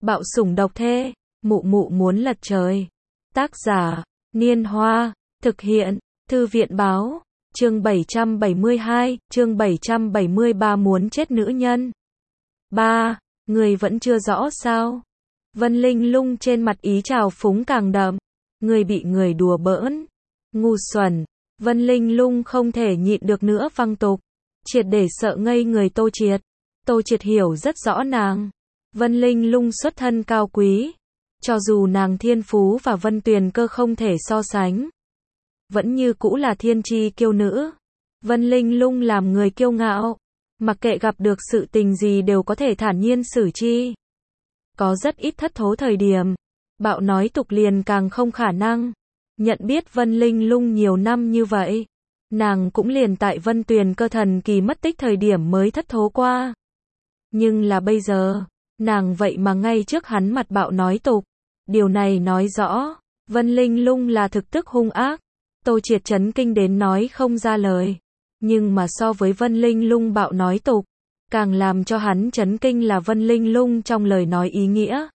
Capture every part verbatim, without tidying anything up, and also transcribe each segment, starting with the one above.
Bạo sủng độc thê, mụ mụ muốn lật trời. Tác giả, Niên Hoa, thực hiện, Thư viện báo, chương bảy trăm bảy mươi hai, chương bảy trăm bảy mươi ba muốn chết nữ nhân. ba. Người vẫn chưa rõ sao? Vân Linh Lung trên mặt ý trào phúng càng đậm. Người bị người đùa bỡn. Ngu xuẩn. Vân Linh Lung không thể nhịn được nữa văng tục. Triệt để sợ ngây người Tô Triệt. Tô Triệt hiểu rất rõ nàng. Vân Linh Lung xuất thân cao quý. Cho dù nàng thiên phú và Vân Tuyền Cơ không thể so sánh. Vẫn như cũ là thiên chi kiêu nữ. Vân Linh Lung làm người kiêu ngạo. Mặc kệ gặp được sự tình gì đều có thể thản nhiên xử chi. Có rất ít thất thố thời điểm. Bạo nói tục liền càng không khả năng. Nhận biết Vân Linh Lung nhiều năm như vậy. Nàng cũng liền tại Vân Tuyền Cơ thần kỳ mất tích thời điểm mới thất thố qua. Nhưng là bây giờ, nàng vậy mà ngay trước hắn mặt bạo nói tục. Điều này nói rõ, Vân Linh Lung là thực tức hung ác. Tô Triệt chấn kinh đến nói không ra lời. Nhưng mà so với Vân Linh Lung bạo nói tục, càng làm cho hắn chấn kinh là Vân Linh Lung trong lời nói ý nghĩa.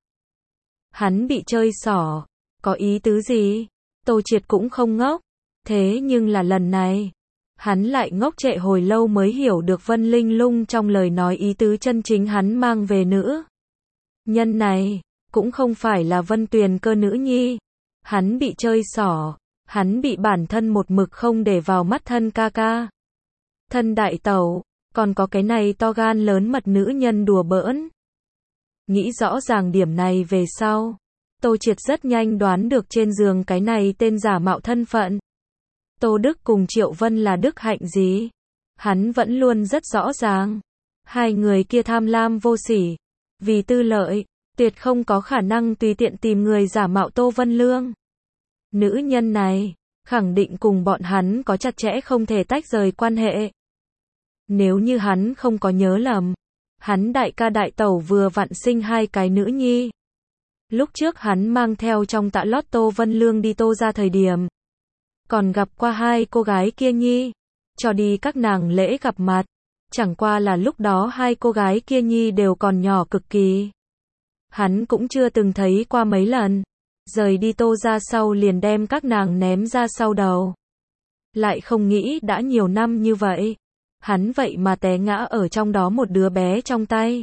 Hắn bị chơi xỏ, có ý tứ gì? Tô Triệt cũng không ngốc. Thế nhưng là lần này, hắn lại ngốc trệ hồi lâu mới hiểu được Vân Linh Lung trong lời nói ý tứ chân chính hắn mang về nữ. Nhân này, cũng không phải là Vân Tuyền Cơ nữ nhi. Hắn bị chơi xỏ, hắn bị bản thân một mực không để vào mắt thân ca ca. Thân đại tẩu, còn có cái này to gan lớn mật nữ nhân đùa bỡn. Nghĩ rõ ràng điểm này về sau, Tô Triệt rất nhanh đoán được trên giường cái này tên giả mạo thân phận. Tô Đức cùng Triệu Vân là đức hạnh gì? Hắn vẫn luôn rất rõ ràng. Hai người kia tham lam vô sỉ, vì tư lợi, tuyệt không có khả năng tùy tiện tìm người giả mạo Tô Vân Lương. Nữ nhân này, khẳng định cùng bọn hắn có chặt chẽ không thể tách rời quan hệ. Nếu như hắn không có nhớ lầm, hắn đại ca đại tẩu vừa vặn sinh hai cái nữ nhi. Lúc trước hắn mang theo trong tạ lót Tô Vân Lương đi Tô ra thời điểm. Còn gặp qua hai cô gái kia nhi, cho đi các nàng lễ gặp mặt. Chẳng qua là lúc đó hai cô gái kia nhi đều còn nhỏ cực kỳ. Hắn cũng chưa từng thấy qua mấy lần. Rời đi Tô ra sau liền đem các nàng ném ra sau đầu. Lại không nghĩ đã nhiều năm như vậy. Hắn vậy mà té ngã ở trong đó một đứa bé trong tay.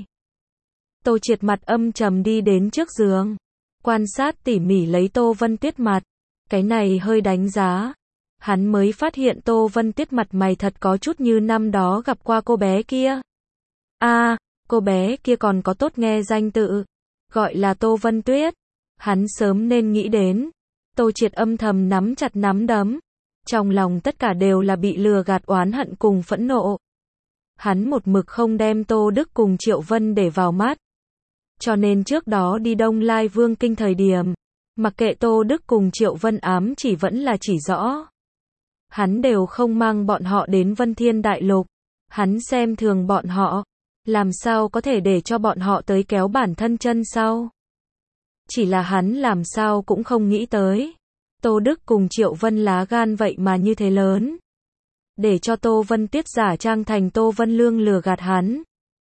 Tô Triệt mặt âm trầm đi đến trước giường. Quan sát tỉ mỉ lấy Tô Vân Tuyết mặt. Cái này hơi đánh giá. Hắn mới phát hiện Tô Vân Tuyết mặt mày thật có chút như năm đó gặp qua cô bé kia. a à, cô bé kia còn có tốt nghe danh tự. Gọi là Tô Vân Tuyết. Hắn sớm nên nghĩ đến. Tô Triệt âm thầm nắm chặt nắm đấm. Trong lòng tất cả đều là bị lừa gạt oán hận cùng phẫn nộ. Hắn một mực không đem Tô Đức cùng Triệu Vân để vào mắt. Cho nên trước đó đi Đông Lai Vương Kinh thời điểm, mặc kệ Tô Đức cùng Triệu Vân ám chỉ vẫn là chỉ rõ. Hắn đều không mang bọn họ đến Vân Thiên Đại Lục. Hắn xem thường bọn họ. Làm sao có thể để cho bọn họ tới kéo bản thân chân sau. Chỉ là hắn làm sao cũng không nghĩ tới. Tô Đức cùng Triệu Vân lá gan vậy mà như thế lớn. Để cho Tô Vân Tuyết giả trang thành Tô Vân Lương lừa gạt hắn.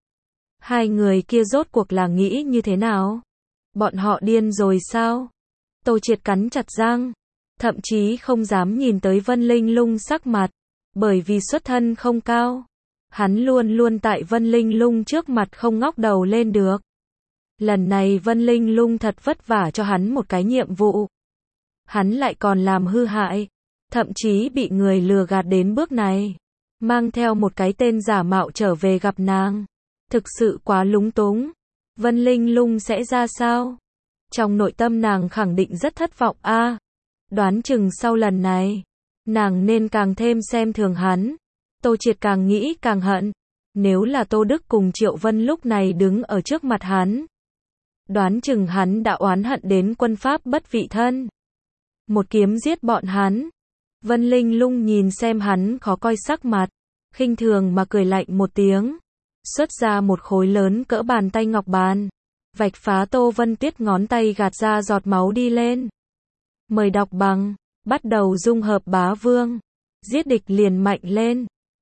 Hai người kia rốt cuộc là nghĩ như thế nào? Bọn họ điên rồi sao? Tô Triệt cắn chặt răng. Thậm chí không dám nhìn tới Vân Linh Lung sắc mặt. Bởi vì xuất thân không cao. Hắn luôn luôn tại Vân Linh Lung trước mặt không ngóc đầu lên được. Lần này Vân Linh Lung thật vất vả cho hắn một cái nhiệm vụ. Hắn lại còn làm hư hại. Thậm chí bị người lừa gạt đến bước này. Mang theo một cái tên giả mạo trở về gặp nàng. Thực sự quá lúng túng. Vân Linh Lung sẽ ra sao? Trong nội tâm nàng khẳng định rất thất vọng a. À, đoán chừng sau lần này, nàng nên càng thêm xem thường hắn. Tô Triệt càng nghĩ càng hận. Nếu là Tô Đức cùng Triệu Vân lúc này đứng ở trước mặt hắn, đoán chừng hắn đã oán hận đến quân pháp bất vị thân. Một kiếm giết bọn hắn. Vân Linh Lung nhìn xem hắn khó coi sắc mặt, khinh thường mà cười lạnh một tiếng. Xuất ra một khối lớn cỡ bàn tay ngọc bàn. Vạch phá Tô Vân Tuyết ngón tay gạt ra giọt máu đi lên. Mời đọc bằng, bắt đầu dung hợp bá vương. Giết địch liền mạnh lên.